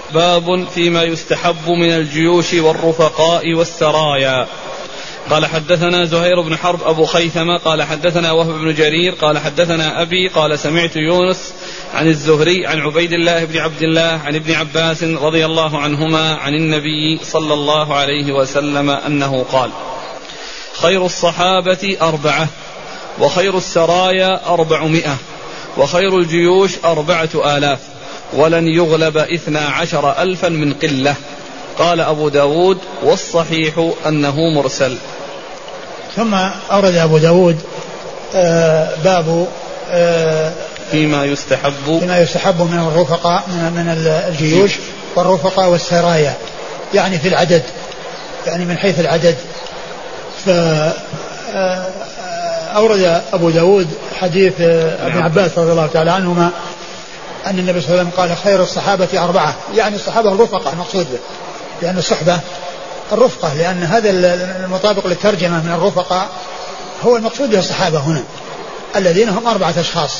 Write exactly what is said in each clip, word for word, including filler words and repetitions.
باب فيما يستحب من الجيوش والرفقاء والسرايا. قال حدثنا زهير بن حرب أبو خيثمة قال حدثنا وهب بن جرير قال حدثنا أبي قال سمعت يونس عن الزهري عن عبيد الله بن عبد الله عن ابن عباس رضي الله عنهما عن النبي صلى الله عليه وسلم أنه قال: خير الصحابة أربعة، وخير السرايا أربعمائة، وخير الجيوش أربعة آلاف، ولن يغلب اثنا عشر ألفا من قلة. قال أبو داود: والصحيح أنه مرسل. ثم أورد أبو داود آه باب آه فيما يستحب فيما يستحب من الرفقاء من, من الجيوش والرفقاء والسرايا، يعني في العدد، يعني من حيث العدد. فأورد أبو داود حديث ابن عباس رضي الله تعالى عنهما أن النبي صلى الله عليه وسلم قال: خير الصحابة أربعة، يعني الصحابة الرفقة المقصود به، لأن الصحبة الرفقة، لأن هذا المطابق للترجمة من الرفقة هو المقصود به الصحابة هنا الذين هم أربعة أشخاص.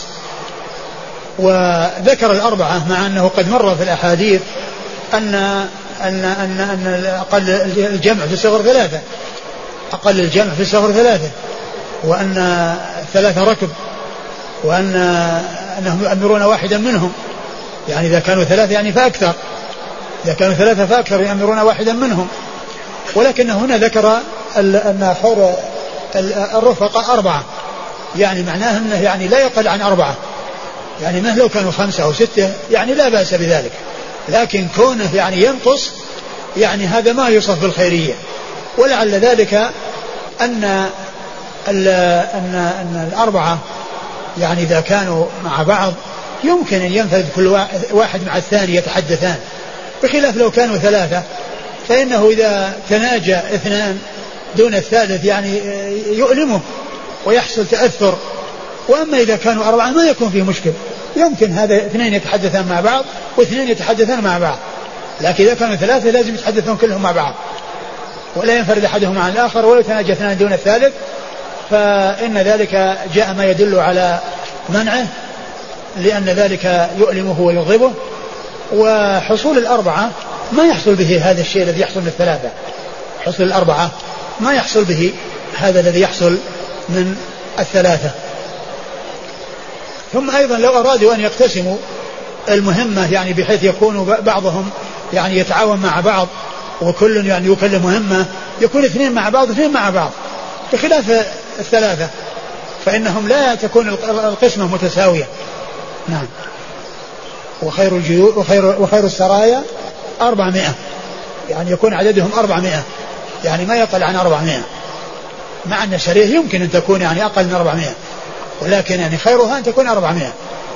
وذكر الأربعة مع أنه قد مر في الأحاديث أن أن أن أن أقل الجمع في الصغر ثلاثة، أقل الجمع في الصغر ثلاثة، وأن ثلاثة ركب، وأن أنهم يؤمرون واحدا منهم، يعني إذا كانوا ثلاثة يعني فأكثر، إذا كانوا ثلاثة فأكثر يؤمرون واحدا منهم. ولكن هنا ذكر أن خير الرفقة أربعة، يعني معناه أنه يعني لا يقل عن أربعة، يعني ما لو كانوا خمسة أو ستة يعني لا بأس بذلك، لكن كونه يعني ينقص يعني هذا ما يوصف بالخيرية. ولعل ذلك أن أن أن الأربعة يعني إذا كانوا مع بعض يمكن أن ينفرد كل واحد مع الثاني يتحدثان، بخلاف لو كانوا ثلاثة فإنه إذا تناجى اثنان دون الثالث يعني يؤلمه ويحصل تأثر. وأما إذا كانوا أربعة ما يكون فيه مشكل، يمكن هذا اثنين يتحدثان مع بعض واثنين يتحدثان مع بعض، لكن إذا كانوا ثلاثة لازم يتحدثون كلهم مع بعض، ولا ينفرد أحدهم عن الآخر ولا يتناجى اثنان دون الثالث، فإن ذلك جاء ما يدل على منعه، لأن ذلك يؤلمه ويغضبه. وحصول الأربعة ما يحصل به هذا الشيء الذي يحصل من الثلاثة، حصول الأربعة ما يحصل به هذا الذي يحصل من الثلاثة. ثم أيضا لو أرادوا أن يقتسموا المهمة يعني بحيث يكون بعضهم يعني يتعاون مع بعض وكل يعني يكلم مهمة، يكون اثنين مع بعض واثنين مع بعض، بخلاف الثلاثة فإنهم لا تكون القسمة متساوية. نعم. وخير الجيوش وخير, وخير السرايا أربعمائة، يعني يكون عددهم أربعمائة، يعني ما يقل عن أربعمائة، مع أن السرية يمكن أن تكون يعني أقل من أربعمائة، ولكن يعني خيرها أن تكون أربعمائة.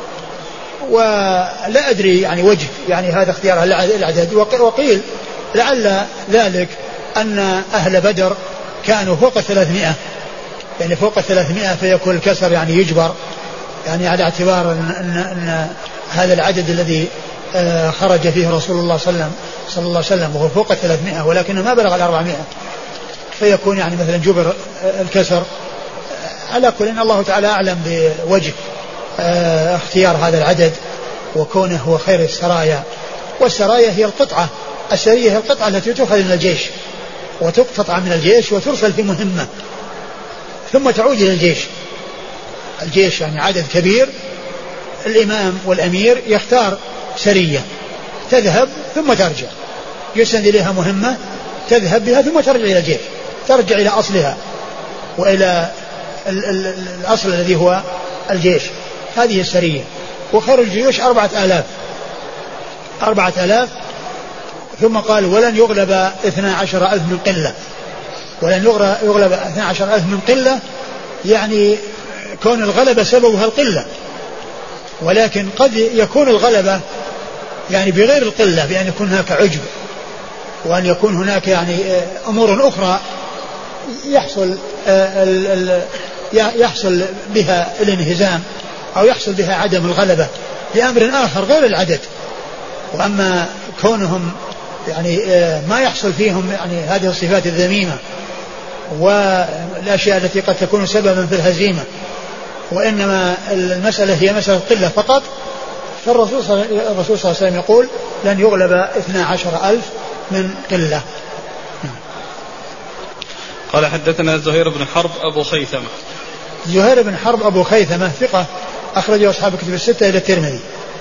ولا أدري يعني وجه يعني هذا اختيار العدد، وقيل لعل ذلك أن أهل بدر كانوا فوق الثلاثمائة، يعني فوق الثلاثمائة فيكون الكسر يعني يجبر، يعني على اعتبار أن, أن, أن هذا العدد الذي خرج فيه رسول الله صلى الله عليه وسلم وهو فوق الثلاثمائة ولكنه ما بلغ الأربعمائة، فيكون يعني مثلا جبر الكسر. على كل إن الله تعالى أعلم بوجه اختيار هذا العدد وكونه هو خير السرايا. والسرايا هي القطعة، السرية هي القطعة التي تؤخذ من الجيش وتقتطع من الجيش وترسل في مهمة ثم تعود إلى الجيش. الجيش يعني عدد كبير، الإمام والأمير يختار سرية تذهب ثم ترجع، يسند إليها مهمة تذهب بها ثم ترجع إلى الجيش، ترجع إلى أصلها وإلى ال ال الأصل الذي هو الجيش. هذه السرية. وخير الجيوش أربعة آلاف، أربعة آلاف. ثم قال: ولن يغلب اثنا عشر ألف من قلة، ولن يغلب اثنا عشر ألف من قلة، يعني كون الغلبة سببها القلة، ولكن قد يكون الغلبة يعني بغير القلة، بأن يكون هناك عجب وأن يكون هناك يعني أمور أخرى يحصل يحصل بها الانهزام أو يحصل بها عدم الغلبة بأمر آخر غير العدد. وأما كونهم يعني ما يحصل فيهم يعني هذه الصفات الذميمة والأشياء التي قد تكون سببا في الهزيمة، وإنما المسألة هي مسألة قلة فقط، فالرسول صلى الله عليه وسلم يقول لن يغلب اثنا عشر ألف من قلة. قال حدثنا زهير بن حرب أبو خيثمة. زهير بن حرب أبو خيثمة ثقة أخرجه أصحاب الكتب الستة إلى الترمذي.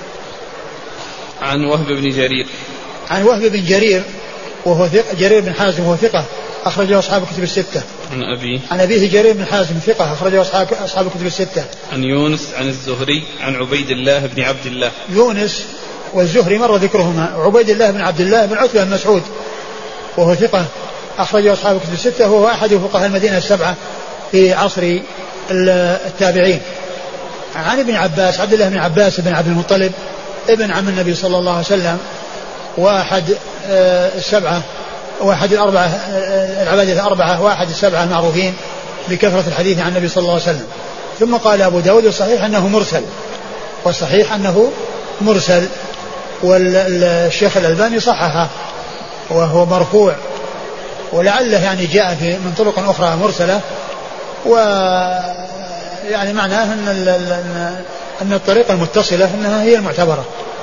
عن وهب بن جرير. عن وهب بن جرير وهو ثقة، جرير بن حازم وهو ثقة أخرجه أصحاب الكتب الستة. عن أبيه. عن أبيه جرير بن حازم ثقة أخرجه أصحاب أصحاب الكتب الستة. عن يونس عن الزهري عن عبيد الله بن عبد الله. يونس والزهري مر ذكرهما. عبيد الله بن عبد الله بن عتبة بن مسعود وهو ثقة أخرجه أصحاب الكتب الستة، وهو أحد فقهاء المدينة السبعة في عصر التابعين. عن ابن عباس عبد الله بن عباس بن عبد المطلب ابن عم النبي صلى الله عليه وسلم، واحد السبعة واحد الأربعة العبادة الأربعة واحد السبعة المعروفين بكثرة الحديث عن النبي صلى الله عليه وسلم. ثم قال أبو داود الصحيح أنه مرسل، والصحيح أنه مرسل، والشيخ الألباني صححه وهو مرفوع، ولعله يعني جاء في من طرق أخرى مرسلة، ويعني معناه أن أن الطريقة المتصلة أنها هي المعتبرة.